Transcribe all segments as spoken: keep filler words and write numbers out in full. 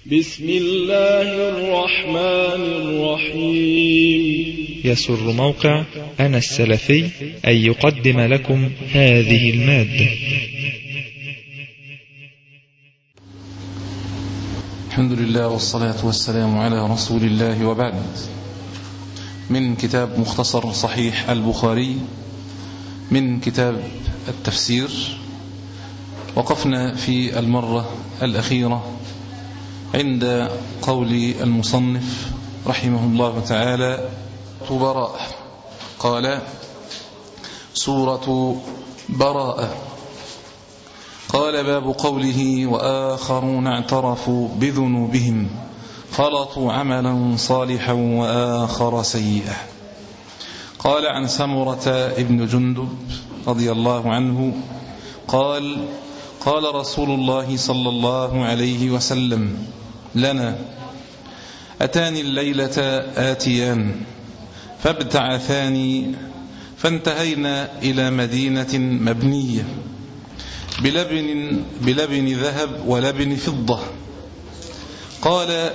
بسم الله الرحمن الرحيم. يسر موقع أنا السلفي أن يقدم لكم هذه المادة. الحمد لله والصلاة والسلام على رسول الله، وبعد. من كتاب مختصر صحيح البخاري من كتاب التفسير، وقفنا في المرة الأخيرة عند قول المصنف رحمه الله تعالى: براءة. قال: سورة براءة. قال: باب قوله: وآخرون اعترفوا بذنوبهم خلطوا عملا صالحا وآخر سيئا. قال عن سمرة ابن جندب رضي الله عنه قال: قال رسول الله صلى الله عليه وسلم لنا: أتاني الليلة آتيان فابتعثاني، فانتهينا إلى مدينة مبنية بلبن, بلبن ذهب ولبن فضة. قال: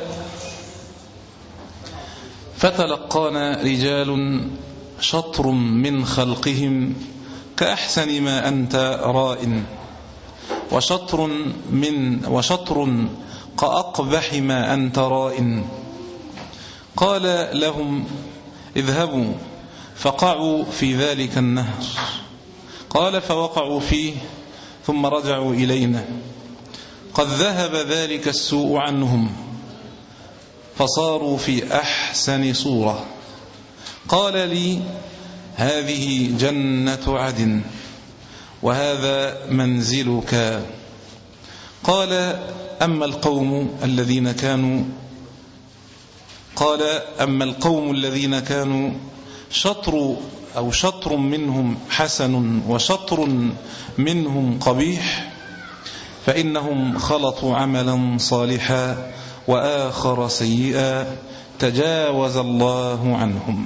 فتلقانا رجال شطر من خلقهم كأحسن ما أنت رائن، وشطر من وشطر كأقبح ما أنت رائن. قال لهم: اذهبوا فقعوا في ذلك النهر. قال: فوقعوا فيه ثم رجعوا إلينا، قد ذهب ذلك السوء عنهم فصاروا في أحسن صورة. قال لي: هذه جنة عدن وهذا منزلك. قال: أما القوم الذين كانوا قال أما القوم الذين كانوا شطر أو شطر منهم حسن وشطر منهم قبيح، فإنهم خلطوا عملا صالحا وآخر سيئا تجاوز الله عنهم.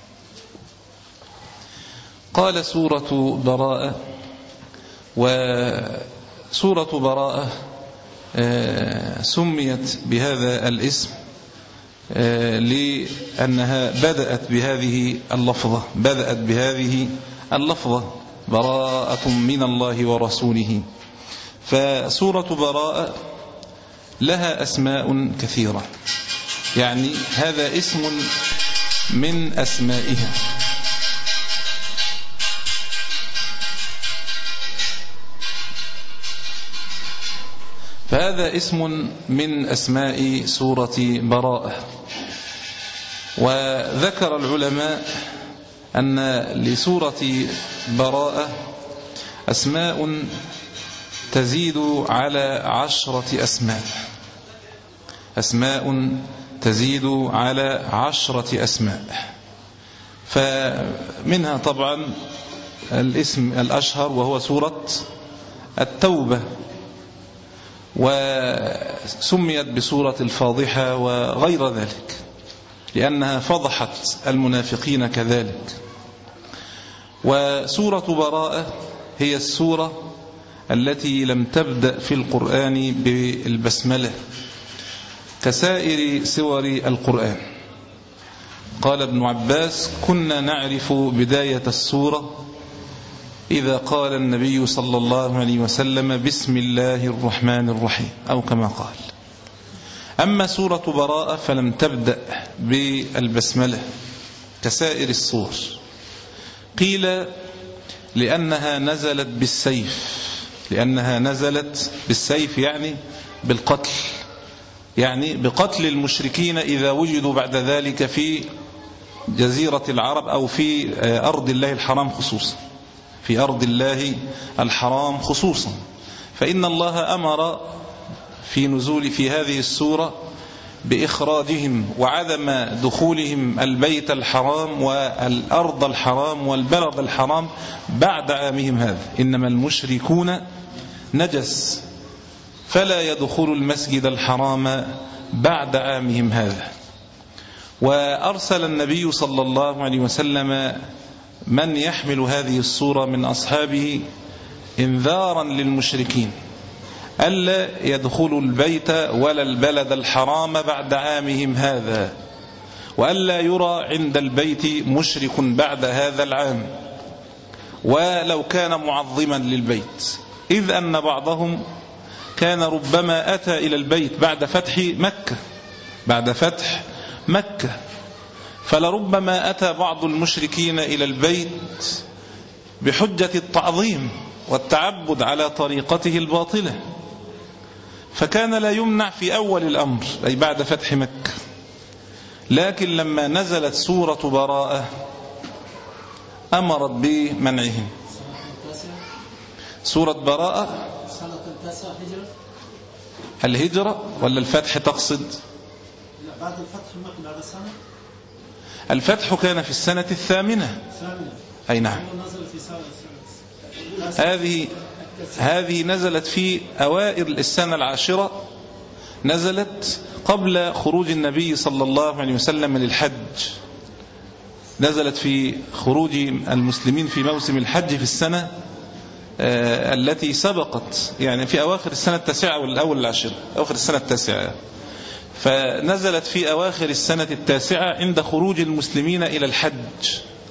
قال: سورة براءة. وسورة براءة سميت بهذا الاسم لأنها بدأت بهذه اللفظة بدأت بهذه اللفظة براءة من الله ورسوله. فسورة براءة لها أسماء كثيرة، يعني هذا اسم من أسمائها. فهذا اسم من أسماء سورة براءة. وذكر العلماء أن لسورة براءة أسماء تزيد على عشرة أسماء أسماء تزيد على عشرة أسماء. فمنها طبعا الاسم الأشهر وهو سورة التوبة، وسميت بسورة الفاضحة وغير ذلك لأنها فضحت المنافقين كذلك. وسورة براءة هي السورة التي لم تبدأ في القرآن بالبسملة كسائر سور القرآن. قال ابن عباس: كنا نعرف بداية السورة إذا قال النبي صلى الله عليه وسلم: بسم الله الرحمن الرحيم، أو كما قال. أما سورة براءة فلم تبدأ بالبسملة كسائر السور. قيل لأنها نزلت بالسيف لأنها نزلت بالسيف يعني بالقتل، يعني بقتل المشركين إذا وجدوا بعد ذلك في جزيرة العرب أو في أرض الله الحرام خصوصا في أرض الله الحرام خصوصا فإن الله أمر في نزول في هذه السورة بإخراجهم وعدم دخولهم البيت الحرام والأرض الحرام والبلد الحرام بعد عامهم هذا. إنما المشركون نجس فلا يدخل المسجد الحرام بعد عامهم هذا. وأرسل النبي صلى الله عليه وسلم من يحمل هذه السورة من أصحابه إنذارا للمشركين ألا يدخلوا البيت ولا البلد الحرام بعد عامهم هذا، وألا يرى عند البيت مشرك بعد هذا العام ولو كان معظما للبيت، إذ أن بعضهم كان ربما أتى إلى البيت بعد فتح مكة بعد فتح مكة فلربما أتى بعض المشركين إلى البيت بحجة التعظيم والتعبد على طريقته الباطلة، فكان لا يمنع في أول الأمر أي بعد فتح مكة. لكن لما نزلت سورة براءة أمرت بمنعهم. سورة براءة الهجرة ولا الفتح تقصد؟ بعد الفتح مكة بعد السنة. الفتح كان في السنة الثامنة. أي نعم. هذه هذه نزلت في أوائل السنة العاشرة، نزلت قبل خروج النبي صلى الله عليه وسلم للحج، نزلت في خروج المسلمين في موسم الحج في السنة آه التي سبقت، يعني في أواخر السنة التاسعة والأول العاشرة، أواخر السنة التاسعة، فنزلت في أواخر السنة التاسعة عند خروج المسلمين إلى الحج.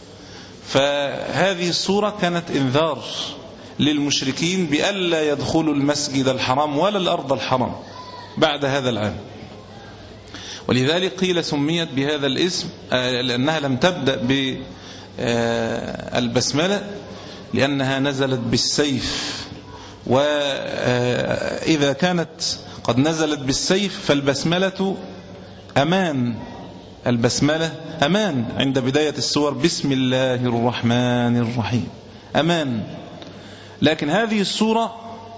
فهذه السورة كانت إنذار للمشركين بألا يدخلوا المسجد الحرام ولا الأرض الحرام بعد هذا العام، ولذلك قيل سميت بهذا الاسم لأنها لم تبدأ بالبسملة لأنها نزلت بالسيف، وإذا كانت قد نزلت بالسيف فالبسملة أمان، البسملة أمان عند بداية السور، بسم الله الرحمن الرحيم، أمان. لكن هذه السورة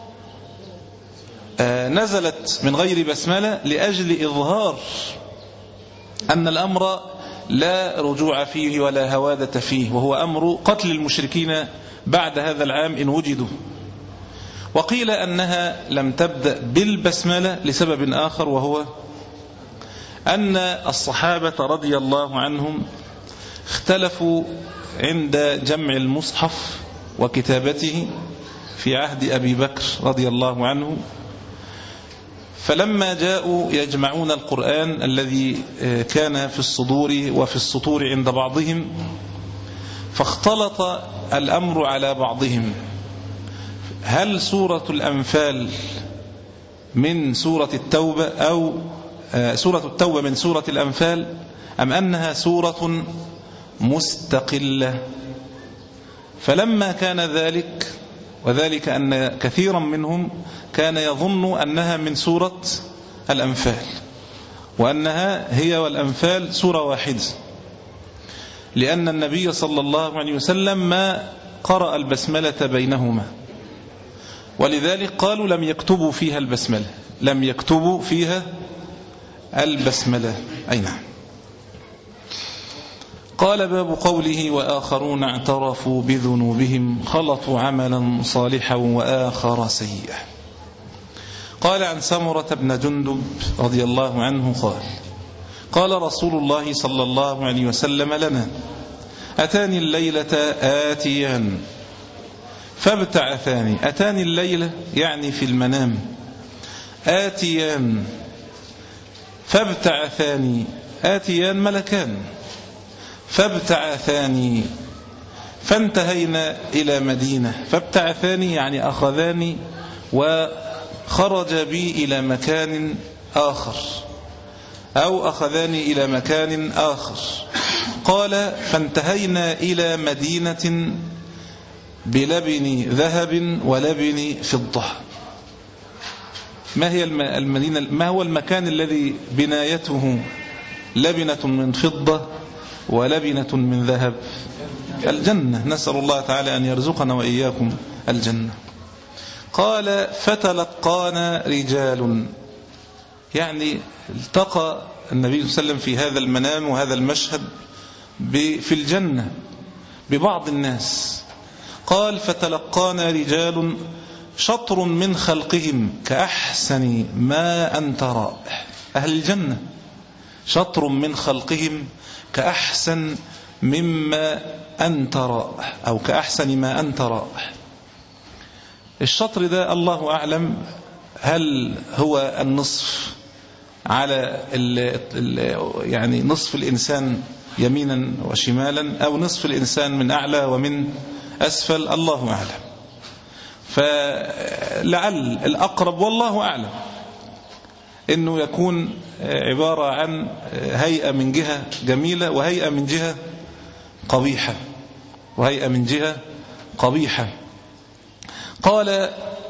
نزلت من غير بسملة لأجل إظهار أن الأمر لا رجوع فيه ولا هوادة فيه، وهو أمر قتل المشركين بعد هذا العام إن وجدوا. وقيل أنها لم تبدأ بالبسملة لسبب آخر، وهو أن الصحابة رضي الله عنهم اختلفوا عند جمع المصحف وكتابته في عهد أبي بكر رضي الله عنه، فلما جاءوا يجمعون القرآن الذي كان في الصدور وفي السطور عند بعضهم فاختلط الأمر على بعضهم، هل سورة الأنفال من سورة التوبة أو سورة التوبة من سورة الأنفال أم أنها سورة مستقلة؟ فلما كان ذلك، وذلك أن كثيرا منهم كان يظن أنها من سورة الأنفال وأنها هي والأنفال سورة واحدة، لأن النبي صلى الله عليه وسلم ما قرأ البسملة بينهما، ولذلك قالوا لم يكتبوا فيها البسملة، لم يكتبوا فيها البسملة. أي نعم. قال باب قوله وآخرون اعترفوا بذنوبهم خلطوا عملا صالحا وآخر سيئا. قال عن سمرة بن جندب رضي الله عنه قال قال رسول الله صلى الله عليه وسلم لنا أتاني الليلة آتيان فابتعثاني، أتاني الليلة يعني في المنام، آتيان فابتعثاني، آتيان ملكان، فابتعثاني فانتهينا إلى مدينة، فابتعثاني يعني أخذاني وخرج بي إلى مكان آخر أو أخذاني إلى مكان آخر. قال فانتهينا إلى مدينة بلبن ذهب ولبن فضة. ما هي المدينة؟ ما هو المكان الذي بنايته لبنة من فضة ولبنة من ذهب؟ الجنة، نسأل الله تعالى أن يرزقنا وإياكم الجنة. قال فتلقانا رجال، يعني التقى النبي صلى الله عليه وسلم في هذا المنام وهذا المشهد في الجنة ببعض الناس. قال فتلقانا رجال شطر من خلقهم كأحسن ما أنت رائح، أهل الجنة شطر من خلقهم كأحسن مما أنت رائح أو كأحسن ما أنت رائح. الشطر ده الله أعلم هل هو النصف على ال ال يعني نصف الإنسان يمينا وشمالا، أو نصف الإنسان من أعلى ومن أسفل؟ الله أعلم. فلعل الأقرب والله أعلم إنه يكون عبارة عن هيئة من جهة جميلة وهيئة من جهة قبيحة وهيئة من جهة قبيحة. قال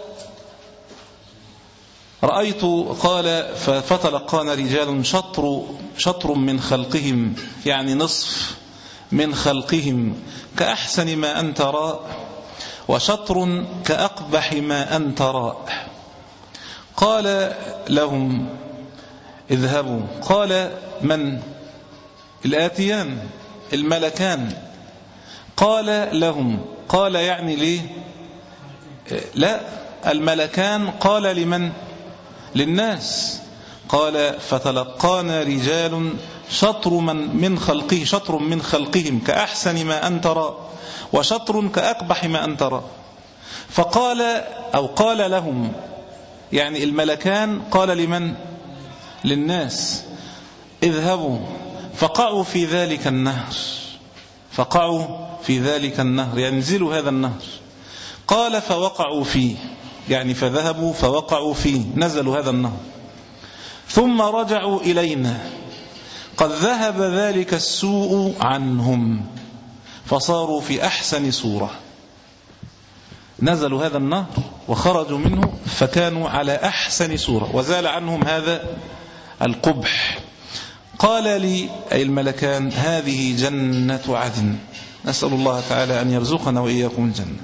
رأيت قال فتلقانا رجال شطر شطر من خلقهم، يعني نصف من خلقهم، كأحسن ما أنت راء، وشطر كأقبح ما أنت راء. قال لهم اذهبوا. قال من؟ الآتيان الملكان. قال لهم، قال يعني ليه؟ لا، الملكان قال لمن؟ للناس. قال فتلقانا رجال شطر من من خلقه شطر من خلقهم كأحسن ما أنت راء، وشطر كأقبح ما أنت راء. فقال أو قال لهم، يعني الملكان قال لمن؟ للناس، اذهبوا فقعوا في ذلك النهر. فقعوا في ذلك النهر، ينزلوا هذا النهر. قال فوقعوا فيه، يعني فذهبوا فوقعوا فيه، نزلوا هذا النهر. ثم رجعوا إلينا قد ذهب ذلك السوء عنهم، فصاروا في أحسن صورة. نزلوا هذا النهر وخرجوا منه فكانوا على أحسن صورة، وزال عنهم هذا القبح. قال لي أي الملكان هذه جنة عدن، نسأل الله تعالى أن يرزقنا وإياكم الجنة.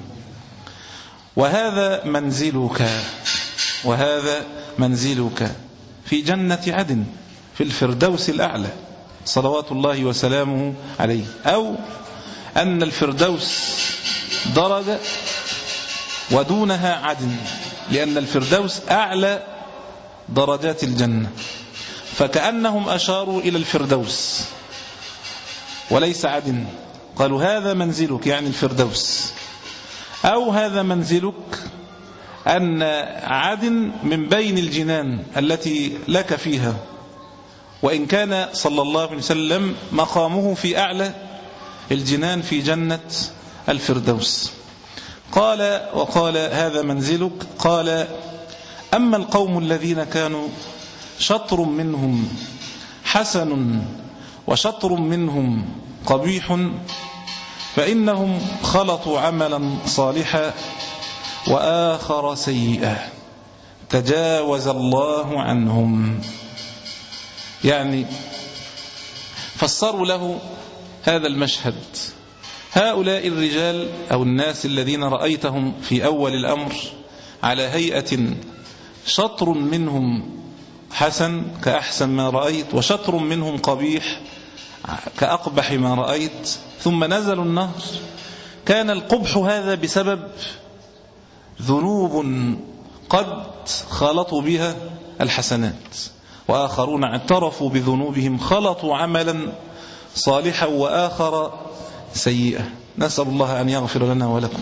وهذا منزلك وهذا منزلك في جنة عدن في الفردوس الأعلى صلوات الله وسلامه عليه. أو أن الفردوس درجة ودونها عدن، لأن الفردوس أعلى درجات الجنة، فكأنهم أشاروا إلى الفردوس وليس عدن. قالوا هذا منزلك يعني الفردوس. أو هذا منزلك أن عدن من بين الجنان التي لك فيها، وإن كان صلى الله عليه وسلم مقامه في أعلى الجنان في جنة الفردوس. قال وقال هذا منزلك. قال أما القوم الذين كانوا شطر منهم حسن وشطر منهم قبيح، فإنهم خلطوا عملا صالحا وآخر سيئا تجاوز الله عنهم. يعني فسروا له هذا المشهد. هؤلاء الرجال أو الناس الذين رأيتهم في أول الأمر على هيئة شطر منهم حسن كأحسن ما رأيت، وشطر منهم قبيح كأقبح ما رأيت، ثم نزلوا النهر. كان القبح هذا بسبب ذنوب قد خلطوا بها الحسنات، وآخرون اعترفوا بذنوبهم خلطوا عملا صالحا وآخر سيئا. نسأل الله أن يغفر لنا ولكم،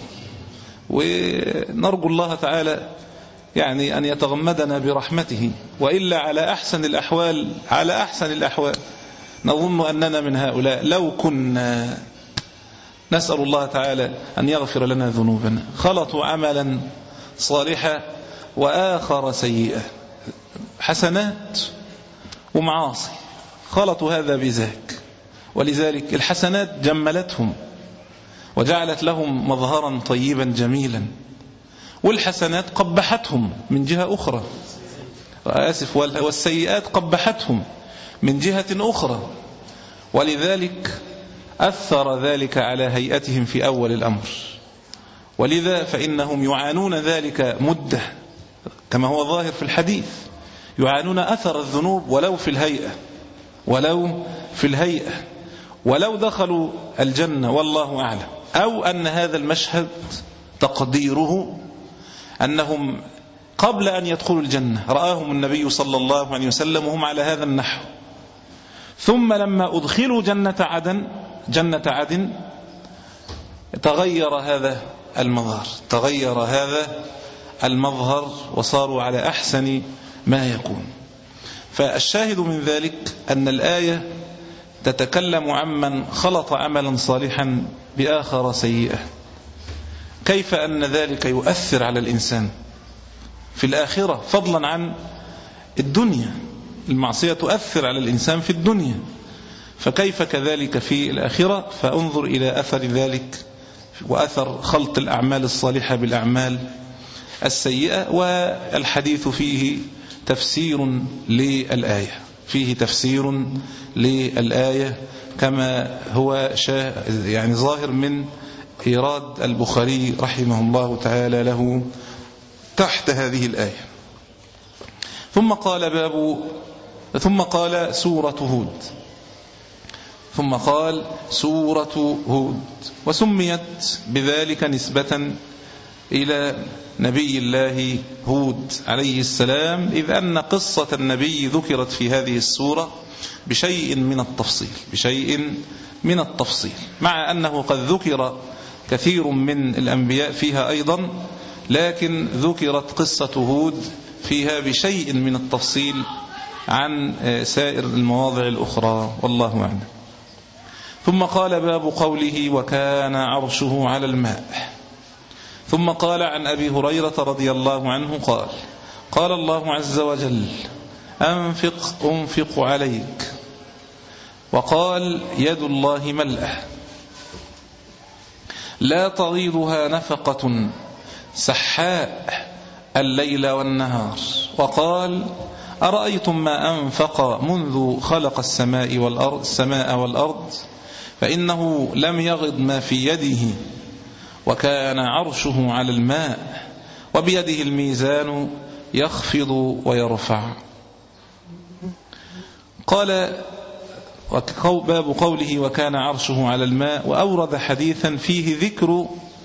ونرجو الله تعالى يعني أن يتغمدنا برحمته، وإلا على أحسن الأحوال على أحسن الأحوال نظن أننا من هؤلاء لو كنا. نسأل الله تعالى أن يغفر لنا ذنوبنا. خلطوا عملا صالحا وآخر سيئا، حسنات ومعاصي، خلطوا هذا بذاك. ولذلك الحسنات جملتهم وجعلت لهم مظهرا طيبا جميلا، والحسنات قبحتهم من جهة أخرى، آسف، والسيئات قبحتهم من جهة أخرى. ولذلك أثر ذلك على هيئتهم في أول الأمر، ولذا فإنهم يعانون ذلك مدة، كما هو ظاهر في الحديث، يعانون أثر الذنوب ولو في الهيئة ولو في الهيئة ولو دخلوا الجنة والله أعلم. أو أن هذا المشهد تقديره أنهم قبل أن يدخلوا الجنة رآهم النبي صلى الله عليه وسلم وهم على هذا النحو، ثم لما أدخلوا جنة عدن جنة عدن تغير هذا المظهر، تغير هذا المظهر وصاروا على أحسن ما يكون. فالشاهد من ذلك أن الآية تتكلم عمن خلط عملا صالحا بآخر سيئا. كيف أن ذلك يؤثر على الإنسان في الآخرة فضلا عن الدنيا؟ المعصية تؤثر على الإنسان في الدنيا، فكيف كذلك في الآخرة؟ فانظر إلى أثر ذلك وأثر خلط الأعمال الصالحة بالأعمال السيئة. والحديث فيه تفسير للآية، فيه تفسير للآية كما هو يعني ظاهر من إيراد البخاري رحمه الله تعالى له تحت هذه الآية. ثم قال باب ثم قال سورة هود ثم قال سورة هود وسميت بذلك نسبة إلى نبي الله هود عليه السلام، إذ أن قصة النبي ذكرت في هذه السورة بشيء من التفصيل بشيء من التفصيل مع أنه قد ذكر كثير من الأنبياء فيها أيضا، لكن ذكرت قصة هود فيها بشيء من التفصيل عن سائر المواضع الأخرى، والله أعلم. ثم قال باب قوله وكان عرشه على الماء. ثم قال عن أبي هريرة رضي الله عنه قال قال الله عز وجل أنفق أنفق عليك، وقال يد الله ملأة لا تغيضها نفقة سحاء الليل والنهار، وقال أرأيتم ما أنفق منذ خلق السماء والأرض, السماء والأرض فإنه لم يغض ما في يده، وكان عرشه على الماء وبيده الميزان يخفض ويرفع. قال باب قوله وكان عرشه على الماء، وأورد حديثا فيه ذكر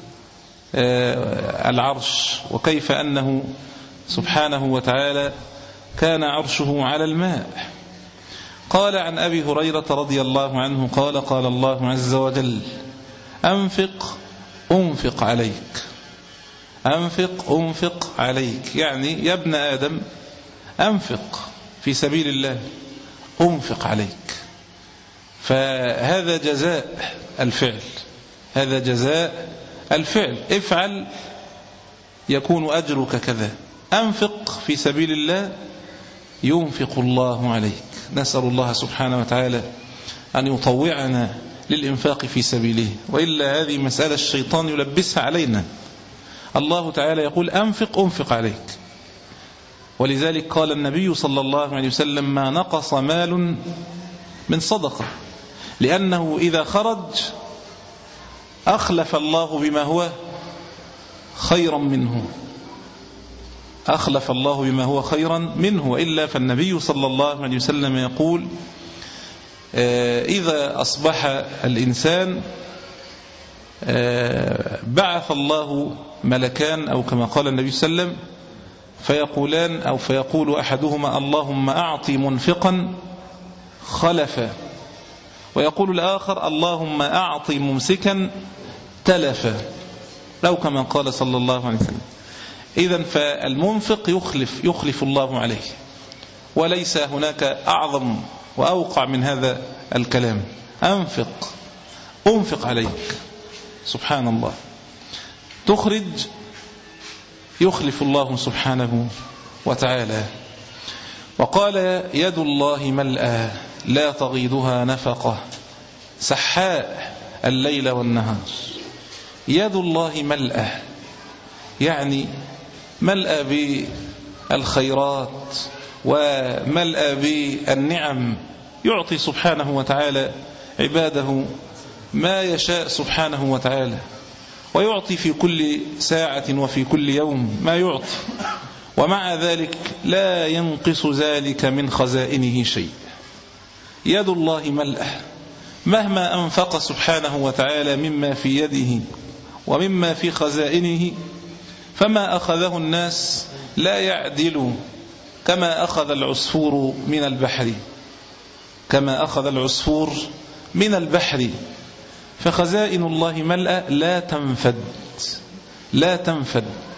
العرش وكيف أنه سبحانه وتعالى كان عرشه على الماء. قال عن أبي هريرة رضي الله عنه قال قال الله عز وجل أنفق أنفق عليك أنفق أنفق عليك، يعني يا ابن آدم أنفق في سبيل الله أنفق عليك. فهذا جزاء الفعل هذا جزاء الفعل افعل يكون أجرك كذا. أنفق في سبيل الله ينفق الله عليك. نسأل الله سبحانه وتعالى أن يطوعنا للإنفاق في سبيله، وإلا هذه مسألة الشيطان يلبسها علينا. الله تعالى يقول أنفق أنفق عليك، ولذلك قال النبي صلى الله عليه وسلم ما نقص مال من صدقة، لأنه إذا خرج أخلف الله بما هو خيرا منه أخلف الله بما هو خيرا منه وإلا فالنبي صلى الله عليه وسلم يقول إذا أصبح الإنسان بعث الله ملكان، أو كما قال النبي صلى الله عليه وسلم فيقولان أو فيقول أحدهما اللهم أعطي منفقا خلفا، ويقول الآخر اللهم أعطي ممسكا تلفا، لو كما قال صلى الله عليه وسلم. إذن فالمنفق يخلف يخلف الله عليه، وليس هناك أعظم وأوقع من هذا الكلام. أنفق أنفق عليك، سبحان الله، تخرج يخلف الله سبحانه وتعالى. وقال يد الله ملأى لا تغيضها نفقة سحاء الليل والنهار. يد الله ملأى يعني ملأى بالخيرات وملأى بالنعم، يعطي سبحانه وتعالى عباده ما يشاء سبحانه وتعالى، ويعطي في كل ساعة وفي كل يوم ما يعطي، ومع ذلك لا ينقص ذلك من خزائنه شيء. يد الله ملأى، مهما أنفق سبحانه وتعالى مما في يده ومما في خزائنه فما أخذه الناس لا يعدل كما أخذ العصفور من البحر كما أخذ العصفور من البحر. فخزائن الله ملأى لا تنفد لا تنفد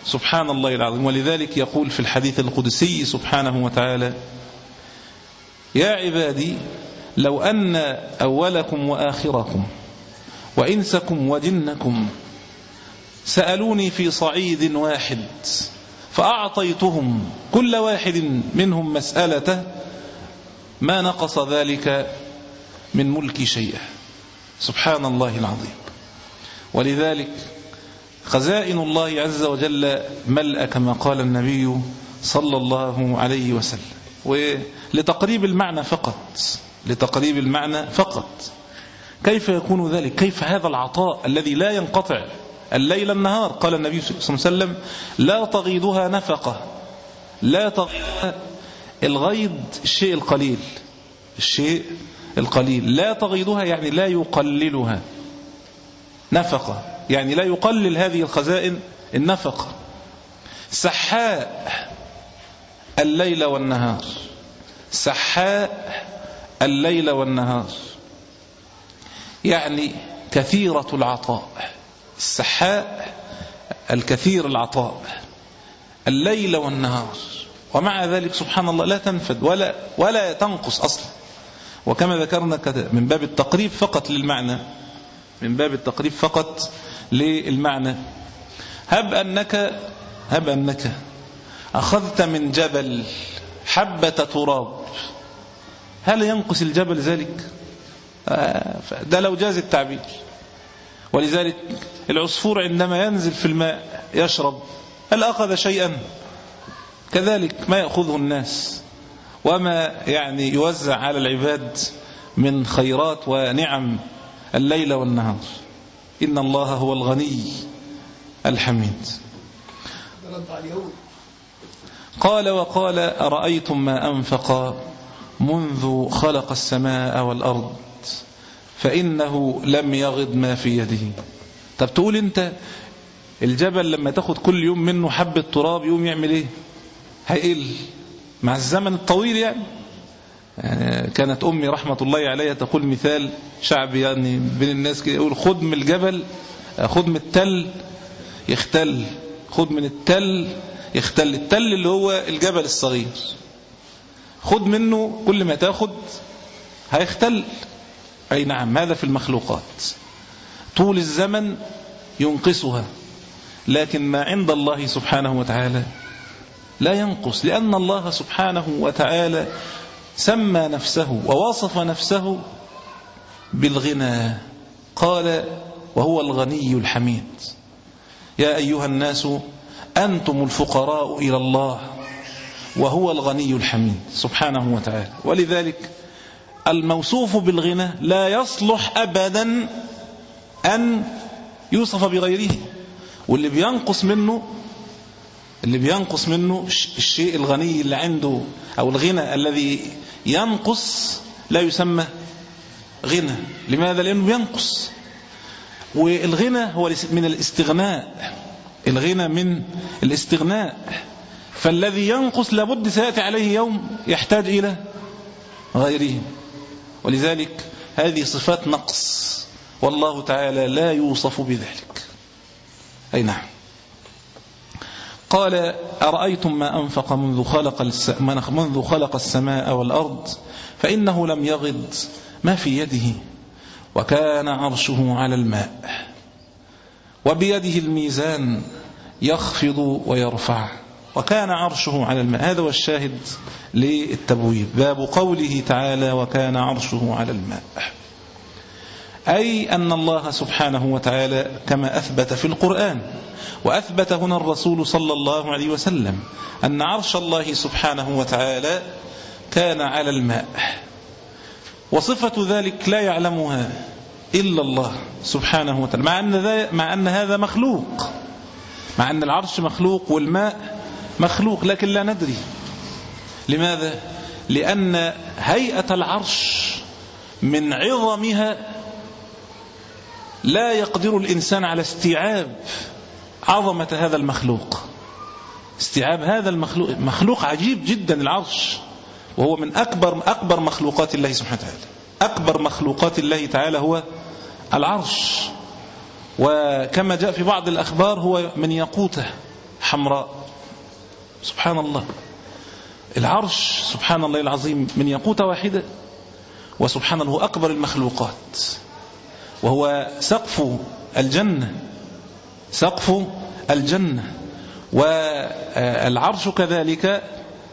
سبحان الله العظيم. ولذلك يقول في الحديث القدسي سبحانه وتعالى: يا عبادي لو أن أولكم وآخركم وإنسكم وجنكم سألوني في صعيد واحد فأعطيتهم كل واحد منهم مسألته ما نقص ذلك من ملكي شيئا. سبحان الله العظيم. ولذلك خزائن الله عز وجل ملأ كما قال النبي صلى الله عليه وسلم. ولتقريب المعنى فقط لتقريب المعنى فقط كيف يكون ذلك؟ كيف هذا العطاء الذي لا ينقطع الليل النهار؟ قال النبي صلى الله عليه وسلم: لا تغيضها نفقة. لا تغيضها، الغيض الشيء القليل، الشيء القليل. لا تغيضها يعني لا يقللها. نفقة يعني لا يقلل هذه الخزائن النفقة. سحاء الليل والنهار، سحاء الليل والنهار يعني كثيرة العطاء. السحاء الكثير العطاء الليل والنهار، ومع ذلك سبحان الله لا تنفد ولا ولا تنقص أصلا. وكما ذكرنا من باب التقريب فقط للمعنى، من باب التقريب فقط للمعنى. هب أنك هب أنك أخذت من جبل حبة تراب، هل ينقص الجبل ذلك؟ ده لو جاز التعبير. ولذلك العصفور عندما ينزل في الماء يشرب، هل أخذ شيئا؟ كذلك ما يأخذه الناس وما يعني يوزع على العباد من خيرات ونعم الليل والنهار. إن الله هو الغني الحميد. قال: وقال أرأيتم ما أنفق منذ خلق السماء والأرض فإنه لم يغض ما في يده. طب تقول أنت الجبل لما تاخد كل يوم منه حبة تراب يوم يعمل إيه؟ هيقل مع الزمن الطويل يعني. يعني كانت أمي رحمة الله عليها تقول مثال شعبي يعني بين الناس كده، يقول: خد من الجبل، خد من التل يختل، خد من التل يختل. التل اللي هو الجبل الصغير، خد منه كل ما تاخد هيختل. أي نعم، هذا في المخلوقات طول الزمن ينقصها، لكن ما عند الله سبحانه وتعالى لا ينقص، لأن الله سبحانه وتعالى سمى نفسه ووصف نفسه بالغنى. قال: وهو الغني الحميد. يا أيها الناس أنتم الفقراء إلى الله وهو الغني الحميد سبحانه وتعالى. ولذلك الموصوف بالغنى لا يصلح أبدا أن يوصف بغيره. واللي بينقص منه اللي بينقص منه الشيء الغني اللي عنده أو الغنى الذي ينقص لا يسمى غنى. لماذا؟ لأنه بينقص. والغنى هو من الاستغناء، الغنى من الاستغناء. فالذي ينقص لابد سيأتي عليه يوم يحتاج إلى غيره. ولذلك هذه صفات نقص، والله تعالى لا يوصف بذلك. أي نعم. قال: أرأيتم ما أنفق منذ خلق منذ خلق السماء والأرض فإنه لم يغض ما في يده وكان عرشه على الماء وبيده الميزان يخفض ويرفع وكان عرشه على الماء. هذا هو الشاهد للتبويب، باب قوله تعالى: وكان عرشه على الماء. أي أن الله سبحانه وتعالى كما أثبت في القرآن وأثبت هنا الرسول صلى الله عليه وسلم أن عرش الله سبحانه وتعالى كان على الماء، وصفة ذلك لا يعلمها إلا الله سبحانه وتعالى، مع أن, مع أن هذا مخلوق، مع أن العرش مخلوق والماء مخلوق، لكن لا ندري. لماذا؟ لأن هيئة العرش من عظمها لا يقدر الإنسان على استيعاب عظمة هذا المخلوق. استيعاب هذا المخلوق، مخلوق عجيب جدا العرش، وهو من أكبر أكبر مخلوقات الله سبحانه وتعالى. أكبر مخلوقات الله تعالى هو العرش، وكما جاء في بعض الأخبار هو من يقوته حمراء. سبحان الله، العرش سبحان الله العظيم من ياقوتة واحدة، وسبحان الله أكبر المخلوقات، وهو سقف الجنة، سقف الجنة. والعرش كذلك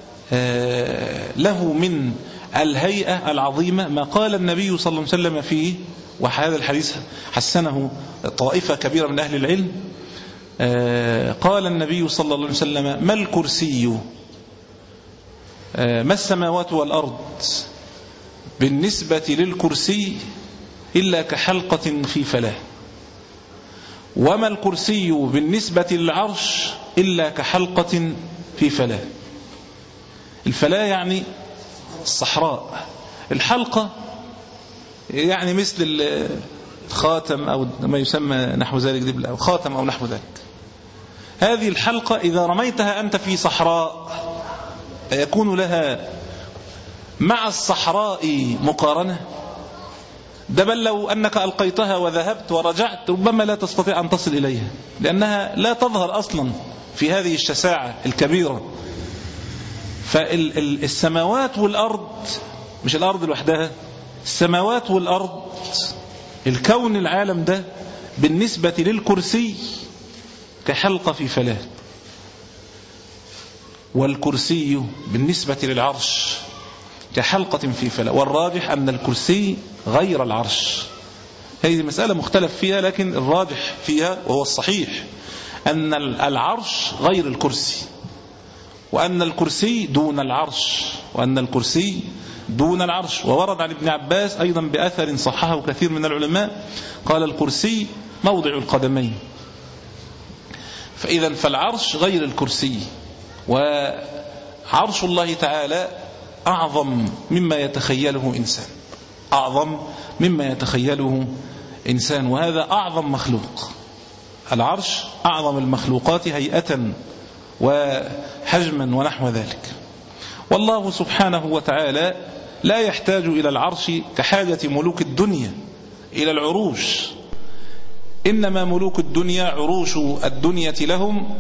له من الهيئة العظيمة ما قال النبي صلى الله عليه وسلم فيه، وهذا الحديث حسنه طائفة كبيرة من أهل العلم. قال النبي صلى الله عليه وسلم: ما الكرسي، ما السماوات والأرض بالنسبة للكرسي إلا كحلقة في فلاة، وما الكرسي بالنسبة للعرش إلا كحلقة في فلاة. الفلاة يعني الصحراء، الحلقة يعني مثل الخاتم أو ما يسمى نحو ذلك، دبل أو خاتم أو نحو ذلك. هذه الحلقة إذا رميتها أنت في صحراء يكون لها مع الصحراء مقارنة؟ ده بل لو أنك ألقيتها وذهبت ورجعت ربما لا تستطيع أن تصل إليها، لأنها لا تظهر أصلا في هذه الشساعة الكبيرة. فالسماوات والأرض، مش الأرض لوحدها، السماوات والأرض، الكون العالم ده بالنسبة للكرسي كحلقة في فلاة، والكرسي بالنسبة للعرش كحلقة في فلاة. والراجح أن الكرسي غير العرش. هذه مسألة مختلف فيها، لكن الراجح فيها وهو الصحيح أن العرش غير الكرسي، وأن الكرسي دون العرش، وأن الكرسي دون العرش. وورد عن ابن عباس أيضا بأثر صححه كثير من العلماء قال: الكرسي موضع القدمين. فإذا فالعرش غير الكرسي، وعرش الله تعالى أعظم مما يتخيله إنسان، أعظم مما يتخيله إنسان، وهذا أعظم مخلوق. العرش أعظم المخلوقات هيئة وحجما ونحو ذلك. والله سبحانه وتعالى لا يحتاج إلى العرش كحاجة ملوك الدنيا إلى العروش، إنما ملوك الدنيا عروش الدنيا لهم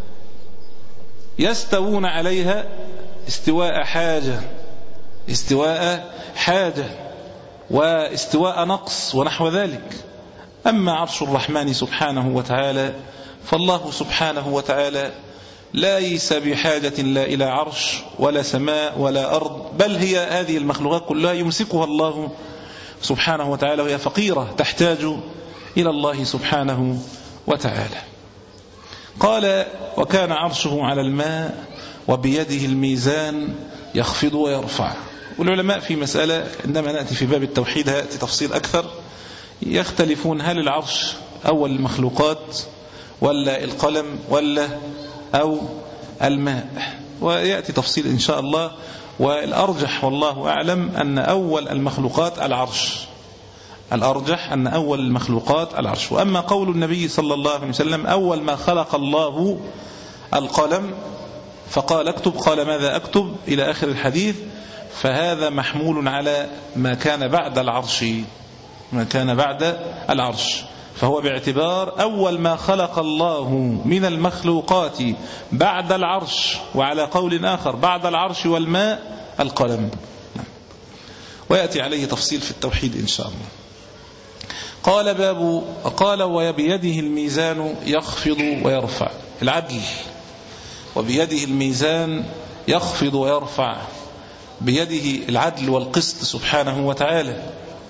يستوون عليها استواء حاجة، استواء حاجة واستواء نقص ونحو ذلك. أما عرش الرحمن سبحانه وتعالى فالله سبحانه وتعالى ليس بحاجة لا إلى عرش ولا سماء ولا أرض، بل هي هذه المخلوقات كلها يمسكها الله سبحانه وتعالى، وهي فقيرة تحتاج إلى الله سبحانه وتعالى. قال: وكان عرشه على الماء وبيده الميزان يخفض ويرفع. والعلماء في مسألة عندما نأتي في باب التوحيد هيأتي تفصيل أكثر، يختلفون هل العرش أول المخلوقات ولا القلم ولا أو الماء، ويأتي تفصيل إن شاء الله. والأرجح والله أعلم أن أول المخلوقات العرش، الأرجح أن أول المخلوقات العرش. وأما قول النبي صلى الله عليه وسلم: أول ما خلق الله القلم فقال اكتب، قال ماذا أكتب إلى آخر الحديث، فهذا محمول على ما كان بعد العرش، ما كان بعد العرش، فهو باعتبار أول ما خلق الله من المخلوقات بعد العرش، وعلى قول آخر بعد العرش والماء القلم. ويأتي عليه تفصيل في التوحيد إن شاء الله. قال باب قال: وبيده الميزان يخفض ويرفع. العدل، وبيده الميزان يخفض ويرفع، بيده العدل والقسط سبحانه وتعالى،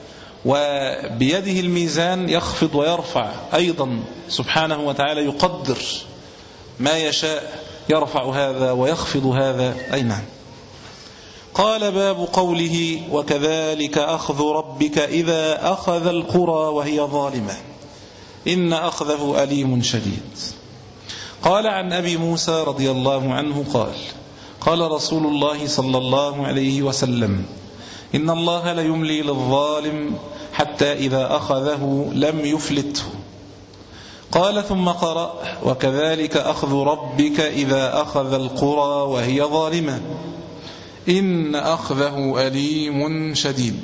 وبيده الميزان يخفض ويرفع أيضا سبحانه وتعالى، يقدر ما يشاء، يرفع هذا ويخفض هذا. أي نعم. قال: باب قوله: وكذلك أخذ ربك إذا أخذ القرى وهي ظالمة إن أخذه أليم شديد. قال عن أبي موسى رضي الله عنه قال: قال رسول الله صلى الله عليه وسلم: إن الله ليملي للظالم حتى إذا أخذه لم يفلته. قال ثم قرأ: وكذلك أخذ ربك إذا أخذ القرى وهي ظالمة إن أخذه أليم شديد.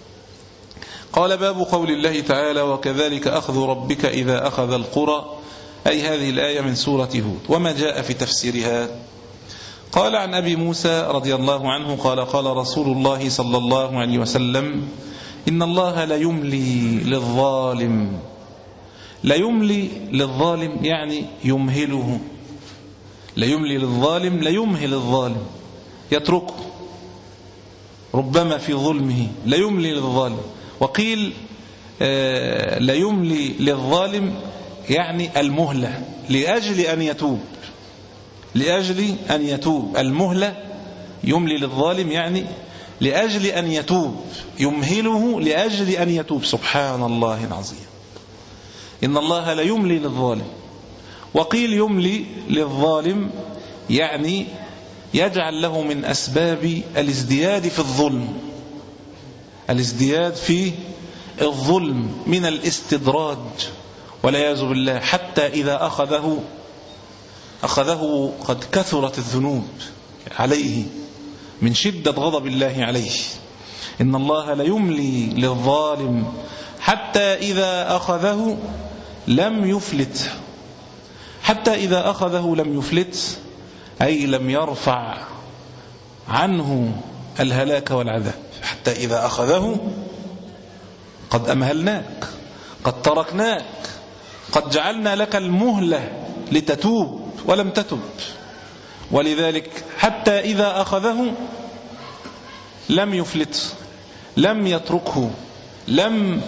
قال: باب قول الله تعالى: وكذلك أخذ ربك إذا أخذ القرى، أي هذه الآية من سورة هود. وما جاء في تفسيرها؟ قال عن أبي موسى رضي الله عنه قال قال رسول الله صلى الله عليه وسلم إن الله لا يملي للظالم. لا يملي للظالم يعني يمهله. لا يملي للظالم لا يمهل الظالم يتركه ربما في ظلمه. لا يملي للظالم. وقيل آه لا يملي للظالم يعني المهلة لأجل أن يتوب. لأجل أن يتوب. المهلة يملي للظالم يعني لأجل أن يتوب. يمهله لأجل أن يتوب. سبحان الله العظيم. إن الله لا يملي للظالم. وقيل يملي للظالم يعني يجعل له من أسباب الازدياد في الظلم. الازدياد في الظلم من الاستدراج والعياذ بالله، حتى إذا أخذه أخذه قد كثرت الذنوب عليه من شدة غضب الله عليه. إن الله لا يملي للظالم حتى إذا أخذه لم يفلت. حتى إذا أخذه لم يفلت أي لم يرفع عنه الهلاك والعذاب. حتى إذا أخذه قد أمهلناك، قد تركناك، قد جعلنا لك المهلة لتتوب ولم تتب. ولذلك حتى إذا أخذه لم يفلت، لم يتركه، لم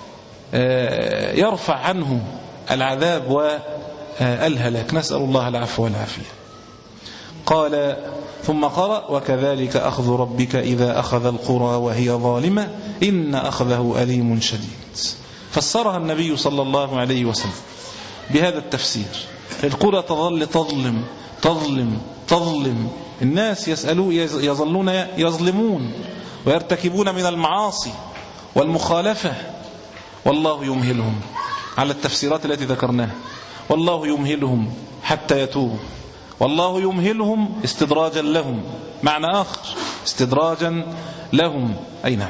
يرفع عنه العذاب والهلاك. نسأل الله العفو والعافية. قال ثم قرأ وكذلك أخذ ربك إذا أخذ القرى وهي ظالمة إن أخذه أليم شديد. فسرها النبي صلى الله عليه وسلم بهذا التفسير. القرى تظل تظلم تظلم تظلم. الناس يسألون يظلون يظلمون ويرتكبون من المعاصي والمخالفة، والله يمهلهم على التفسيرات التي ذكرناها. والله يمهلهم حتى يتوبوا. والله يمهلهم استدراجا لهم. معنى آخر استدراجا لهم. أي نعم.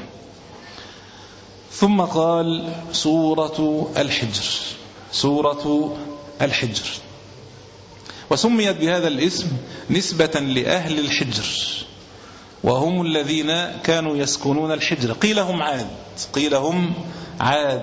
ثم قال سورة الحجر. سورة الحجر وسميت بهذا الاسم نسبة لأهل الحجر، وهم الذين كانوا يسكنون الحجر. قيل هم عاد. قيل هم عاد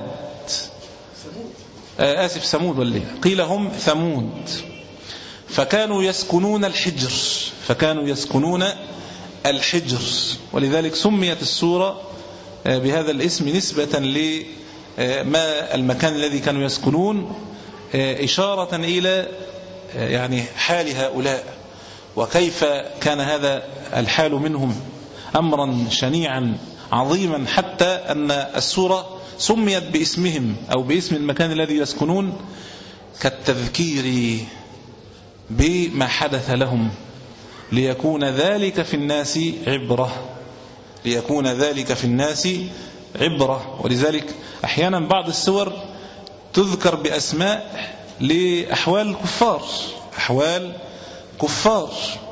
آه آسف ثمود ولا قيل هم ثمود. فكانوا يسكنون الحجر. فكانوا يسكنون الحجر ولذلك سميت السورة بهذا الاسم نسبة لما المكان الذي كانوا يسكنون، إشارة إلى يعني حال هؤلاء وكيف كان هذا الحال منهم أمرا شنيعا عظيما، حتى أن السورة سميت باسمهم أو باسم المكان الذي يسكنون كالتذكير بما حدث لهم ليكون ذلك في الناس عبرة. ليكون ذلك في الناس عبرة. ولذلك أحيانا بعض السور تذكر بأسماء لأحوال الكفار. أحوال كفار.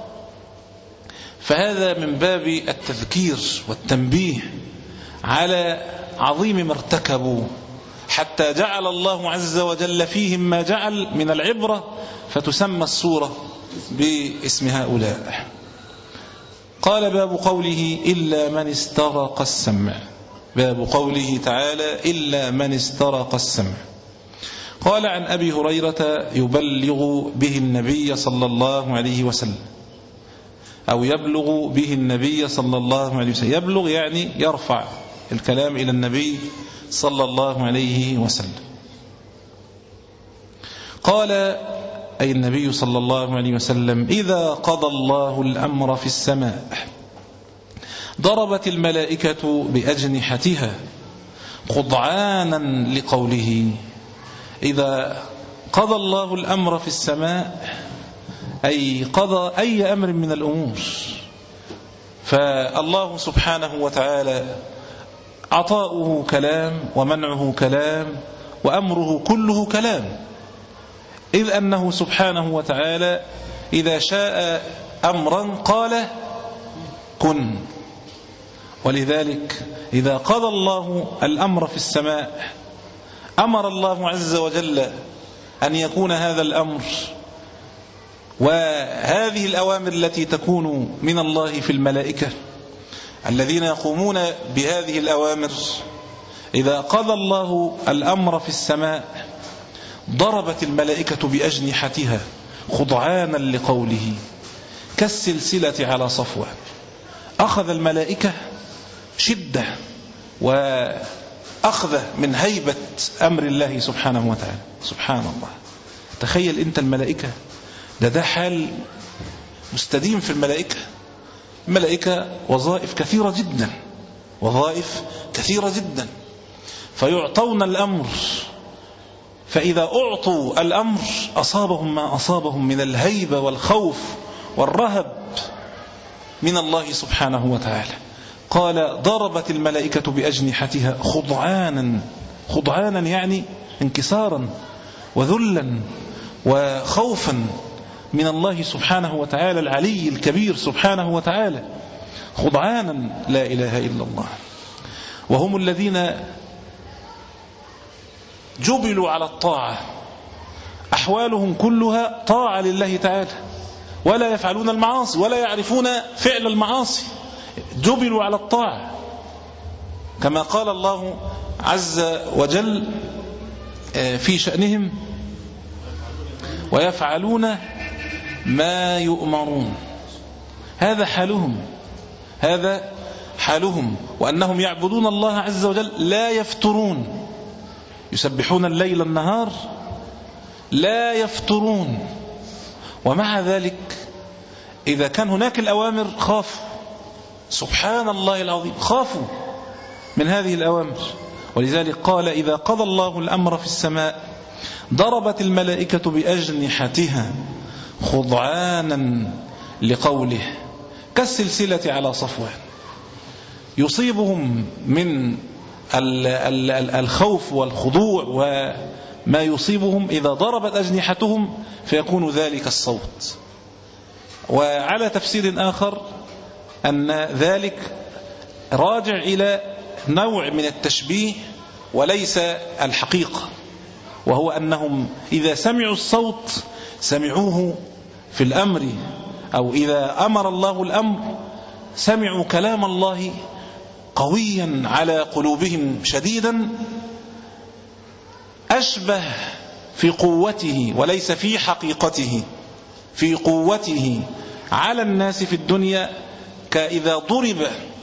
فهذا من باب التذكير والتنبيه على عظيم ما ارتكبوا، حتى جعل الله عز وجل فيهم ما جعل من العبرة، فتسمى السورة باسم هؤلاء. قال باب قوله إلا من استرق السمع. باب قوله تعالى إلا من استرق السمع. قال عن أبي هريرة يبلغ به النبي صلى الله عليه وسلم، أو يبلغ به النبي صلى الله عليه وسلم. يبلغ يعني يرفع الكلام إلى النبي صلى الله عليه وسلم. قال أي النبي صلى الله عليه وسلم إذا قضى الله الأمر في السماء ضربت الملائكة بأجنحتها خضعانا لقوله. إذا قضى الله الأمر في السماء أي قضى أي أمر من الأمور. فالله سبحانه وتعالى عطاؤه كلام ومنعه كلام وأمره كله كلام، إذ أنه سبحانه وتعالى إذا شاء أمرا قال كن. ولذلك إذا قضى الله الأمر في السماء أمر الله عز وجل أن يكون هذا الأمر وهذه الأوامر التي تكون من الله في الملائكة الذين يقومون بهذه الأوامر، إذا قضى الله الأمر في السماء ضربت الملائكة بأجنحتها خضعانا لقوله كالسلسلة على صفوة. أخذ الملائكة شدة وأخذ من هيبة أمر الله سبحانه وتعالى. سبحان الله، تخيل أنت الملائكة، ده ده حال مستديم في الملائكة. الملائكة وظائف كثيرة جدا، وظائف كثيرة جدا، فيعطون الأمر، فإذا أعطوا الأمر أصابهم ما أصابهم من الهيبة والخوف والرهب من الله سبحانه وتعالى. قال ضربت الملائكة بأجنحتها خضعانا، خضعانا يعني انكسارا وذلا وخوفا من الله سبحانه وتعالى العلي الكبير سبحانه وتعالى، خضعانا لا إله إلا الله. وهم الذين جبلوا على الطاعة، أحوالهم كلها طاعة لله تعالى، ولا يفعلون المعاصي ولا يعرفون فعل المعاصي، جبلوا على الطاعة، كما قال الله عز وجل في شأنهم ويفعلون ما يؤمرون. هذا حالهم، هذا حالهم، وأنهم يعبدون الله عز وجل لا يفترون، يسبحون الليل النهار لا يفترون. ومع ذلك إذا كان هناك الأوامر خافوا، سبحان الله العظيم، خافوا من هذه الأوامر. ولذلك قال إذا قضى الله الأمر في السماء ضربت الملائكة بأجنحتها خضعانا لقوله كالسلسلة على صفوان. يصيبهم من الخوف والخضوع وما يصيبهم إذا ضربت أجنحتهم فيكون ذلك الصوت. وعلى تفسير آخر أن ذلك راجع إلى نوع من التشبيه وليس الحقيقة، وهو أنهم إذا سمعوا الصوت سمعوه في الأمر، أو إذا أمر الله الأمر سمعوا كلام الله قويا على قلوبهم شديدا، أشبه في قوته وليس في حقيقته، في قوته على الناس في الدنيا كإذا ضرب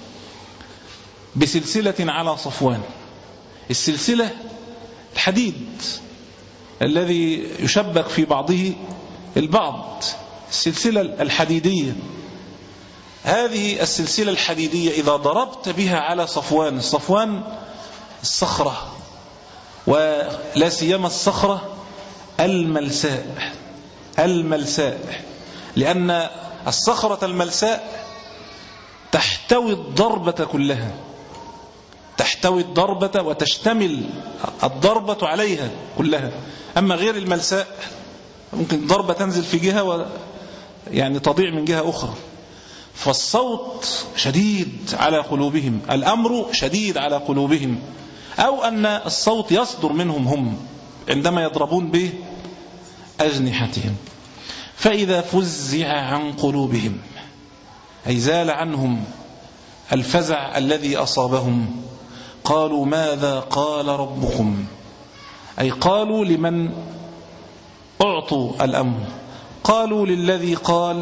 بسلسلة على صفوان. السلسلة الحديد الذي يشبك في بعضه البعض، السلسلة الحديدية. هذه السلسلة الحديدية إذا ضربت بها على صفوان، الصفوان الصخرة، ولا سيما الصخرة الملساء، الملساء، لأن الصخرة الملساء تحتوي الضربة كلها، تحتوي الضربة وتشتمل الضربة عليها كلها. أما غير الملساء ممكن ضربة تنزل في جهة و يعني تضيع من جهة أخرى. فالصوت شديد على قلوبهم، الأمر شديد على قلوبهم، أو أن الصوت يصدر منهم هم عندما يضربون به أجنحتهم. فإذا فزع عن قلوبهم أي زال عنهم الفزع الذي أصابهم قالوا ماذا قال ربكم، أي قالوا لمن أعطوا الأمر، قالوا للذي قال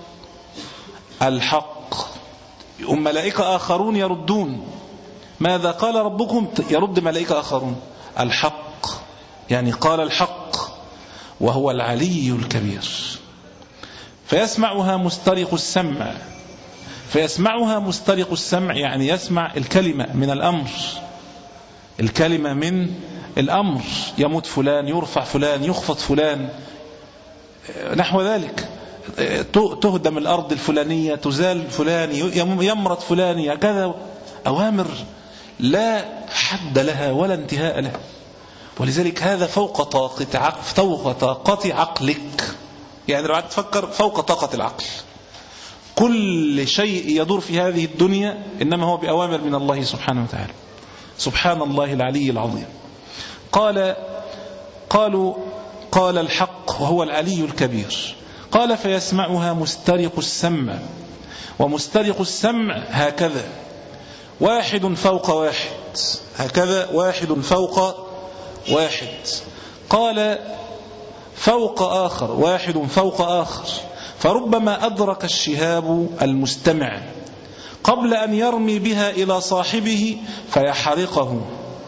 الحق. هم ملائكة آخرون يردون ماذا قال ربكم، يرد ملائكة آخرون الحق، يعني قال الحق وهو العلي الكبير. فيسمعها مسترق السمع، فيسمعها مسترق السمع يعني يسمع الكلمة من الأمر، الكلمة من الأمر، يموت فلان، يرفع فلان، يخفض فلان، نحو ذلك، تهدم الأرض الفلانية، تزال فلان، يمرض فلان، كذا أوامر لا حد لها ولا انتهاء لها. ولذلك هذا فوق طاقة عقل، فوق طاقة عقلك، يعني لو قعدت تفكر فوق طاقة العقل. كل شيء يدور في هذه الدنيا إنما هو بأوامر من الله سبحانه وتعالى. سبحان الله العلي العظيم. قال قالوا قال الحق وهو العلي الكبير. قال فيسمعها مسترق السمع، ومسترق السمع هكذا واحد فوق واحد، هكذا واحد فوق واحد. قال فوق آخر، واحد فوق آخر، فربما أدرك الشهاب المستمع قبل أن يرمي بها إلى صاحبه فيحرقه.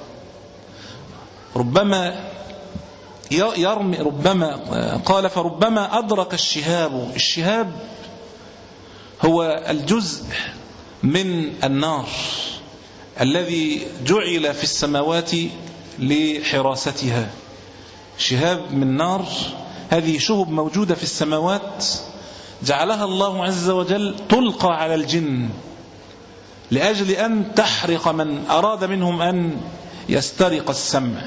ربما يرمي ربما قال فربما أدرك الشهاب. الشهاب هو الجزء من النار الذي جعل في السماوات لحراستها. شهاب من نار، هذه شهب موجودة في السماوات جعلها الله عز وجل تلقى على الجن لأجل أن تحرق من أراد منهم أن يسترق السمع.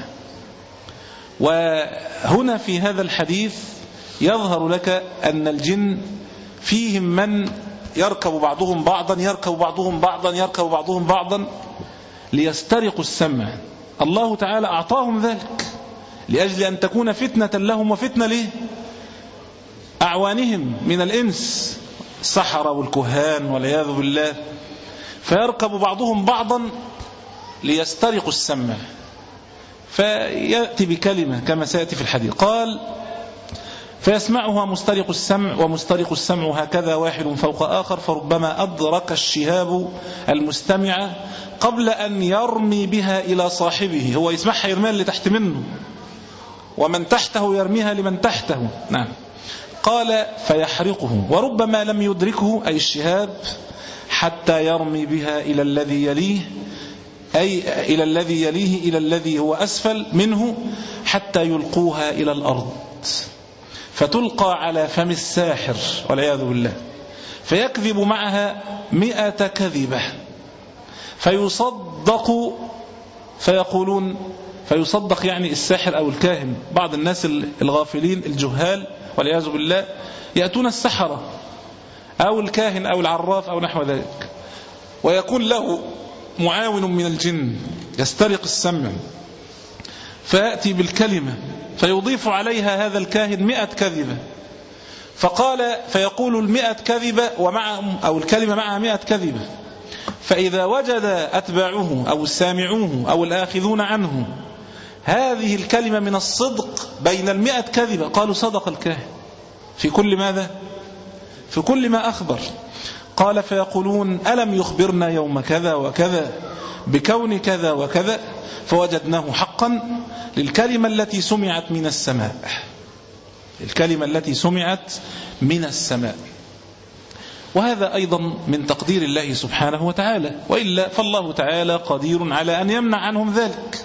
وهنا في هذا الحديث يظهر لك أن الجن فيهم من يركب بعضهم بعضا يركب بعضهم بعضا يركب بعضهم بعضا ليسترقوا السمع. الله تعالى أعطاهم ذلك لأجل أن تكون فتنة لهم وفتنة له أعوانهم من الإنس، السحرة والكهان والعياذ بالله، فيركب بعضهم بعضا ليسترقوا السمع. فيأتي بكلمة كما سيأتي في الحديث، قال فيسمعها مسترق السمع، ومسترق السمع هكذا واحد فوق آخر، فربما أدرك الشهاب المستمع قبل أن يرمي بها إلى صاحبه. هو يسمعها يرميها اللي تحت منه، ومن تحته يرميها لمن تحته. نعم. قال فيحرقه، وربما لم يدركه أي الشهاب حتى يرمي بها إلى الذي يليه، أي إلى الذي يليه إلى الذي هو أسفل منه، حتى يلقوها إلى الأرض فتلقى على فم الساحر والعياذ بالله، فيكذب معها مئة كذبة فيصدق، فيقولون فيصدق يعني الساحر أو الكاهن. بعض الناس الغافلين الجهال والعياذ بالله يأتون السحرة أو الكاهن أو العراف أو نحو ذلك، ويكون له معاون من الجن يسترق السمع، فيأتي بالكلمة فيضيف عليها هذا الكاهن مئة كذبة، فقال فيقول المئة كذبة ومعهم أو الكلمة معها مئة كذبة. فإذا وجد أتباعه أو السامعوه أو الآخذون عنه هذه الكلمة من الصدق بين المئة كذبة، قالوا صدق الكاهن في كل ماذا؟ في كل ما أخبر. قال فيقولون ألم يخبرنا يوم كذا وكذا بكون كذا وكذا، فوجدناه حقا للكلمة التي سمعت من السماء، الكلمة التي سمعت من السماء. وهذا أيضا من تقدير الله سبحانه وتعالى، وإلا فالله تعالى قدير على أن يمنع عنهم ذلك،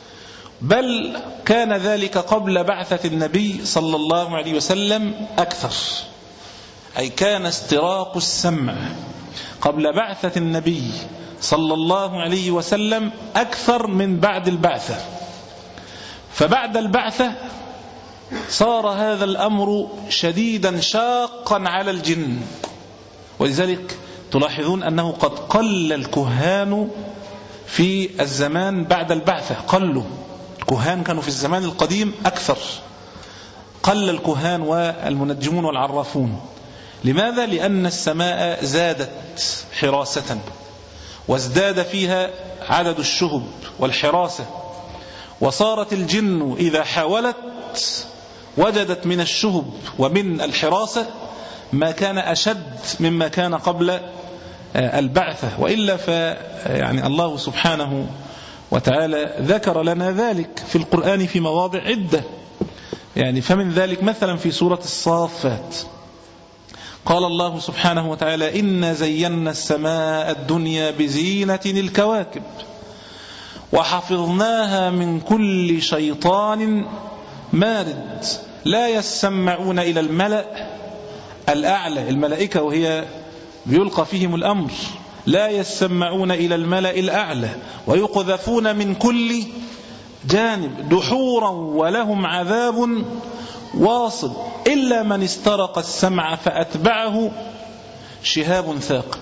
بل كان ذلك قبل بعثة النبي صلى الله عليه وسلم أكثر، أي كان استراق السمع قبل بعثة النبي صلى الله عليه وسلم أكثر من بعد البعثة. فبعد البعثة صار هذا الأمر شديدا شاقا على الجن، ولذلك تلاحظون أنه قد قل الكهان في الزمان بعد البعثة، قلوا الكهان، كانوا في الزمان القديم أكثر، قل الكهان والمنجمون والعرافون. لماذا؟ لأن السماء زادت حراسة وازداد فيها عدد الشهب والحراسة، وصارت الجن إذا حاولت وجدت من الشهب ومن الحراسة ما كان أشد مما كان قبل البعثة. وإلا فيعني الله سبحانه وتعالى ذكر لنا ذلك في القرآن في مواضع عدة، يعني فمن ذلك مثلا في سورة الصافات قال الله سبحانه وتعالى إنا زينا السماء الدنيا بزينة الكواكب وحفظناها من كل شيطان مارد لا يسمعون إلى الملأ الأعلى، الملائكة وهي بيلقى فيهم الأمر، لا يسمعون إلى الملأ الأعلى ويقذفون من كل جانب دحورا ولهم عذاب واصب إلا من استرق السمع فأتبعه شهاب ثاقب.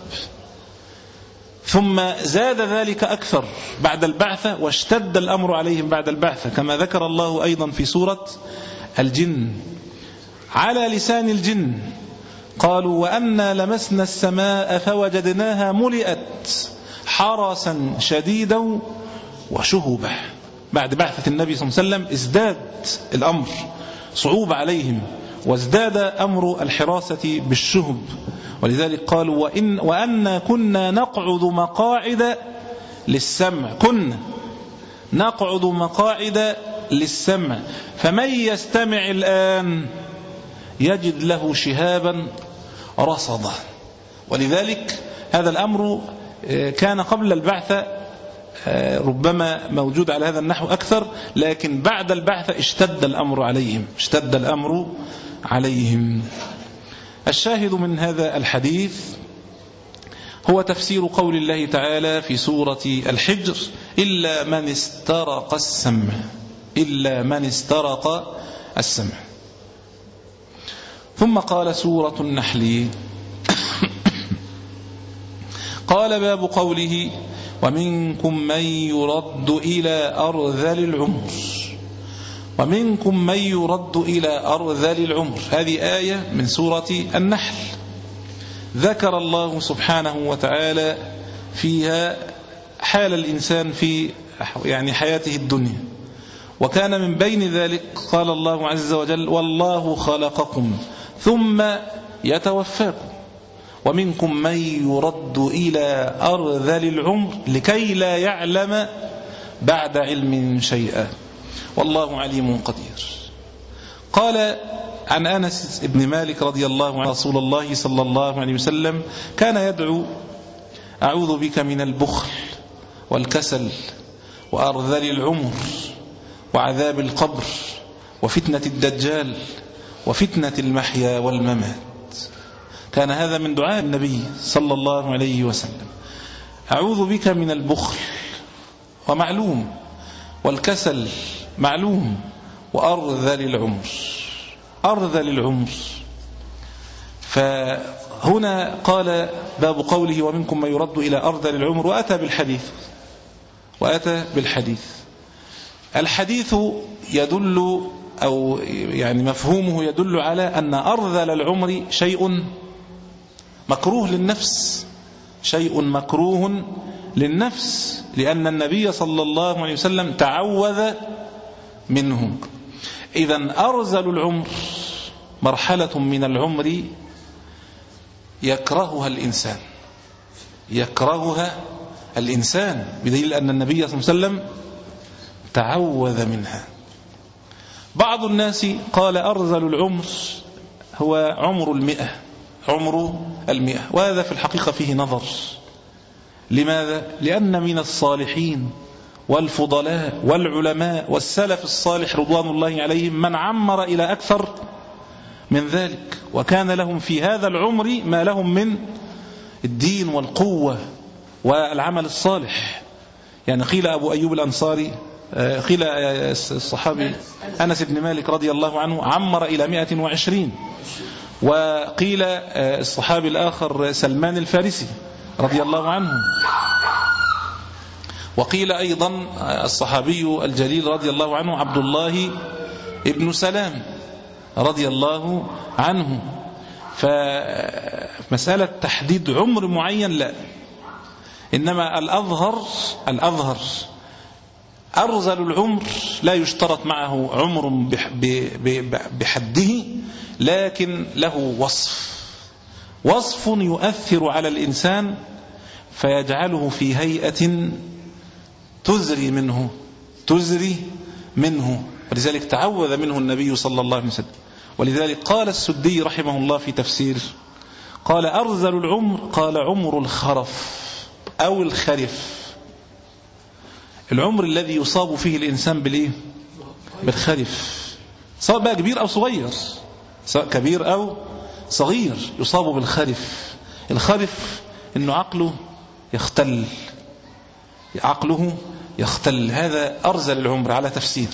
ثم زاد ذلك أكثر بعد البعثة، واشتد الأمر عليهم بعد البعثة، كما ذكر الله أيضا في سورة الجن على لسان الجن. قالوا وأنا لمسنا السماء فوجدناها ملئت حرسا شديدا وشهبا. بعد بعثة النبي صلى الله عليه وسلم ازداد الأمر صعوبة عليهم، وازداد أمر الحراسة بالشهب. ولذلك قالوا وإن وأنا كنا نقعد مقاعد للسمع، كنا نقعد مقاعد للسمع فمن يستمع الآن يجد له شهابا رصدا. ولذلك هذا الأمر كان قبل البعثة ربما موجود على هذا النحو أكثر، لكن بعد البعثة اشتد الأمر عليهم اشتد الأمر عليهم. الشاهد من هذا الحديث هو تفسير قول الله تعالى في سورة الحجر إلا من استرق السمع، إلا من استرق السمع. ثم قال سورة النحل قال باب قوله ومنكم من يرد إلى أرذل العمر، ومنكم من يرد إلى أرذل العمر. هذه آية من سورة النحل ذكر الله سبحانه وتعالى فيها حال الإنسان في يعني حياته الدنيا، وكان من بين ذلك قال الله عز وجل والله خلقكم ثم يتوفاكم ومنكم من يرد إلى أرذل العمر لكي لا يعلم بعد علم شيئا والله عليم قدير. قال عن أنس بن مالك رضي الله عنه رسول الله صلى الله عليه وسلم كان يدعو أعوذ بك من البخل والكسل وأرذل العمر وعذاب القبر وفتنة الدجال وفتنة المحيا والممات. كان هذا من دعاء النبي صلى الله عليه وسلم. أعوذ بك من البخل ومعلوم، والكسل معلوم، وأرذل العمر، أرذل العمر. فهنا قال باب قوله ومنكم من يرد إلى أرذل العمر، وأتى بالحديث وأتى بالحديث الحديث يدل أو يعني مفهومه يدل على أن أرذل العمر شيء مكروه للنفس، شيء مكروه للنفس، لأن النبي صلى الله عليه وسلم تعوذ منه. إذن أرذل العمر مرحلة من العمر يكرهها الإنسان، يكرهها الإنسان بدليل أن النبي صلى الله عليه وسلم تعوذ منها. بعض الناس قال أرذل العمر هو عمر المئة، عمر المئة، وهذا في الحقيقة فيه نظر. لماذا؟ لأن من الصالحين والفضلاء والعلماء والسلف الصالح رضوان الله عليهم من عمر إلى أكثر من ذلك، وكان لهم في هذا العمر ما لهم من الدين والقوة والعمل الصالح. يعني قيل أبو أيوب الأنصاري، قيل الصحابي أنس بن مالك رضي الله عنه عمر إلى مئة وعشرين، وقيل الصحابي الآخر سلمان الفارسي رضي الله عنه، وقيل أيضا الصحابي الجليل رضي الله عنه عبد الله ابن سلام رضي الله عنه. فمسألة تحديد عمر معين لا، إنما الأظهر الأظهر أرذل العمر لا يشترط معه عمر بحده، لكن له وصف وصف يؤثر على الإنسان فيجعله في هيئة تزري منه تزري منه ولذلك تعوذ منه النبي صلى الله عليه وسلم. ولذلك قال السدي رحمه الله في تفسير، قال أرذل العمر قال عمر الخرف أو الخرف، العمر الذي يصاب فيه الإنسان بالإيه؟ بالخرف، سواء بقى كبير أو صغير، سواء كبير أو صغير يصاب بالخرف. الخرف إنه عقله يختل، عقله يختل، هذا أرذل العمر على تفسير.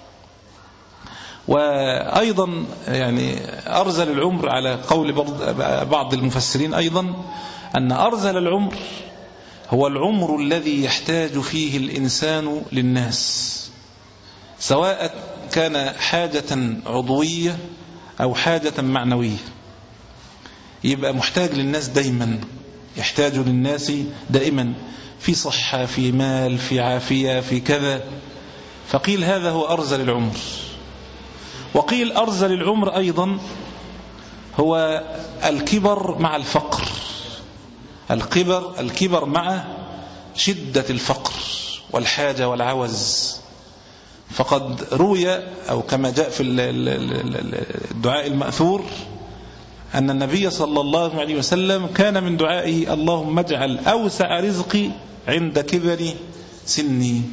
وأيضا يعني أرذل العمر على قول بعض المفسرين أيضا أن أرذل العمر هو العمر الذي يحتاج فيه الإنسان للناس، سواء كان حاجة عضوية أو حاجة معنوية، يبقى محتاج للناس دائما، يحتاج للناس دائما في صحة، في مال، في عافية، في كذا. فقيل هذا هو أرذل العمر. وقيل أرذل العمر أيضا هو الكبر مع الفقر، الكبر الكبر مع شدة الفقر والحاجة والعوز. فقد روي أو كما جاء في الدعاء المأثور أن النبي صلى الله عليه وسلم كان من دعائه اللهم اجعل أوسع رزقي عند كبر سني.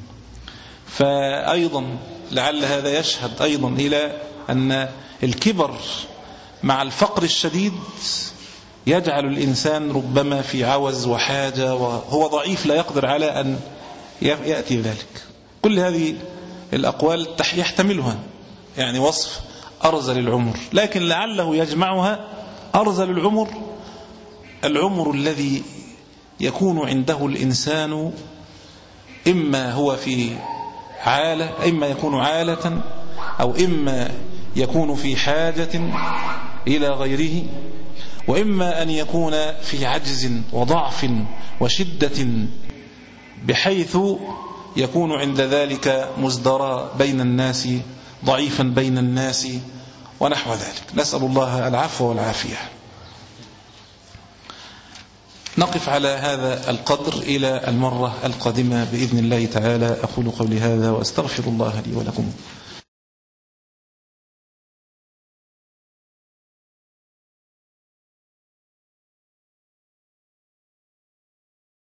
فأيضا لعل هذا يشهد أيضا إلى أن الكبر مع الفقر الشديد يجعل الإنسان ربما في عوز وحاجة وهو ضعيف لا يقدر على أن يأتي ذلك. كل هذه الأقوال يحتملها يعني وصف أرذل العمر، لكن لعله يجمعها أرذل العمر العمر الذي يكون عنده الإنسان إما هو في عالة، إما يكون عالة، أو إما يكون في حاجة إلى غيره، وإما أن يكون في عجز وضعف وشدة بحيث يكون عند ذلك مزدرى بين الناس، ضعيفا بين الناس ونحو ذلك. نسأل الله العفو والعافية. نقف على هذا القدر إلى المرة القادمة بإذن الله تعالى. أقول قولي هذا وأستغفر الله لي ولكم.